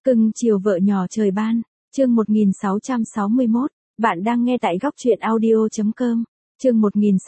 Cưng chiều vợ nhỏ trời ban, chương 1661, bạn đang nghe tại góc truyện audio.com. Chương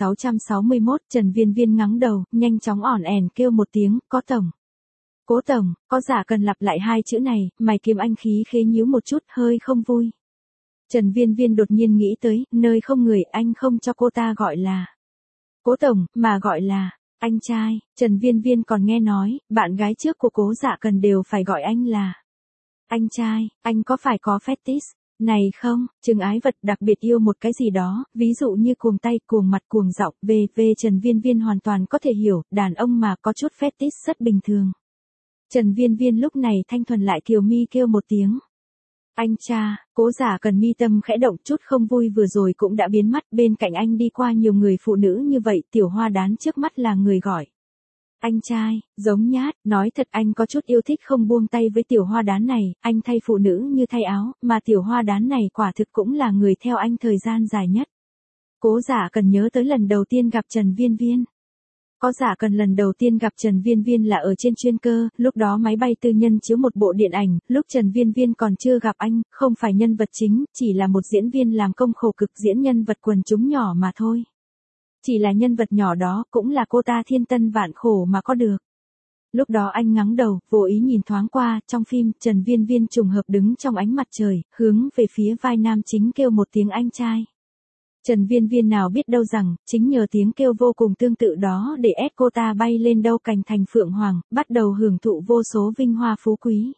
1661, Trần Viên Viên ngắng đầu, nhanh chóng ỏn ẻn kêu một tiếng, có tổng. Cố tổng, có giả cần lặp lại hai chữ này, mày kiếm anh khí khế nhíu một chút, hơi không vui. Trần Viên Viên đột nhiên nghĩ tới, nơi không người, anh không cho cô ta gọi là Cố tổng, mà gọi là anh trai. Trần Viên Viên còn nghe nói, bạn gái trước của Cố Dạ Cần đều phải gọi anh là anh trai. Anh có phải có fetish này không? Chừng ái vật đặc biệt yêu một cái gì đó, ví dụ như cuồng tay, cuồng mặt, cuồng giọng, về Trần Viên Viên hoàn toàn có thể hiểu, đàn ông mà có chút fetish rất bình thường. Trần Viên Viên lúc này thanh thuần lại kiều mi kêu một tiếng. Anh cha. Cố Dạ Cần mi tâm khẽ động, chút không vui vừa rồi cũng đã biến mất, bên cạnh anh đi qua nhiều người phụ nữ như vậy, Tiểu Hoa Đán trước mắt là người gọi anh trai, giống nhát, nói thật anh có chút yêu thích không buông tay với Tiểu Hoa Đán này, anh thay phụ nữ như thay áo, mà Tiểu Hoa Đán này quả thực cũng là người theo anh thời gian dài nhất. Cố Dạ Cần nhớ tới lần đầu tiên gặp Trần Viên Viên. Có Dạ Cần lần đầu tiên gặp Trần Viên Viên là ở trên chuyên cơ, lúc đó máy bay tư nhân chiếu một bộ điện ảnh, lúc Trần Viên Viên còn chưa gặp anh, không phải nhân vật chính, chỉ là một diễn viên làm công khổ cực diễn nhân vật quần chúng nhỏ mà thôi. Chỉ là nhân vật nhỏ đó cũng là cô ta thiên tân vạn khổ mà có được. Lúc đó anh ngắng đầu, vô ý nhìn thoáng qua, trong phim, Trần Viên Viên trùng hợp đứng trong ánh mặt trời, hướng về phía vai nam chính kêu một tiếng anh trai. Trần Viên Viên nào biết đâu rằng, chính nhờ tiếng kêu vô cùng tương tự đó để ép cô ta bay lên đâu cành thành phượng hoàng, bắt đầu hưởng thụ vô số vinh hoa phú quý.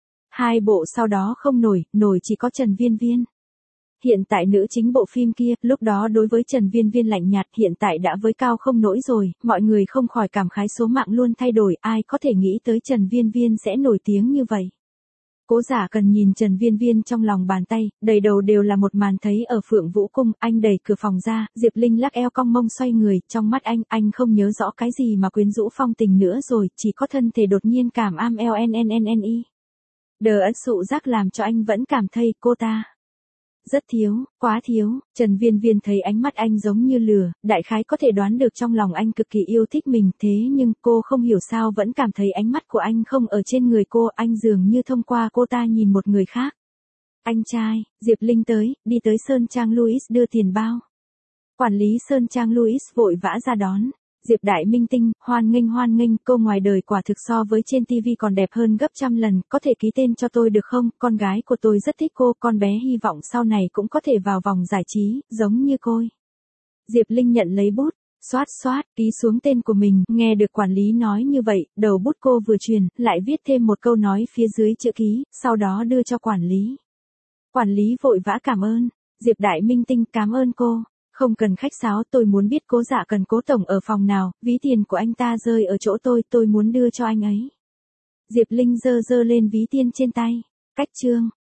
Hai bộ sau đó không nổi chỉ có Trần Viên Viên. Hiện tại nữ chính bộ phim kia, lúc đó đối với Trần Viên Viên lạnh nhạt, hiện tại đã với cao không nổi rồi, mọi người không khỏi cảm khái số mạng luôn thay đổi, ai có thể nghĩ tới Trần Viên Viên sẽ nổi tiếng như vậy. Cố Dạ Cần nhìn Trần Viên Viên trong lòng bàn tay, đầy đầu đều là một màn thấy ở Phượng Vũ Cung, anh đẩy cửa phòng ra, Diệp Linh lắc eo cong mông xoay người, trong mắt anh không nhớ rõ cái gì mà quyến rũ phong tình nữa rồi, chỉ có thân thể đột nhiên cảm am LNNNI. Đờ ấn sụ giác làm cho anh vẫn cảm thấy cô ta rất thiếu, quá thiếu. Trần Viên Viên thấy ánh mắt anh giống như lửa, đại khái có thể đoán được trong lòng anh cực kỳ yêu thích mình, thế nhưng cô không hiểu sao vẫn cảm thấy ánh mắt của anh không ở trên người cô, anh dường như thông qua cô ta nhìn một người khác. Anh trai. Diệp Linh đi tới Sơn Trang Louis đưa tiền bao. Quản lý Sơn Trang Louis vội vã ra đón. Diệp Đại Minh Tinh, hoan nghênh, cô ngoài đời quả thực so với trên TV còn đẹp hơn gấp trăm lần, có thể ký tên cho tôi được không, con gái của tôi rất thích cô, con bé hy vọng sau này cũng có thể vào vòng giải trí, giống như cô. Diệp Linh nhận lấy bút, xoát, ký xuống tên của mình, nghe được quản lý nói như vậy, đầu bút cô vừa truyền, lại viết thêm một câu nói phía dưới chữ ký, sau đó đưa cho quản lý. Quản lý vội vã cảm ơn. Diệp Đại Minh Tinh, cảm ơn cô. Không cần khách sáo, tôi muốn biết Cố Dạ Cần Cố tổng ở phòng nào, ví tiền của anh ta rơi ở chỗ tôi muốn đưa cho anh ấy. Diệp Linh giơ lên ví tiền trên tay. Cách chương.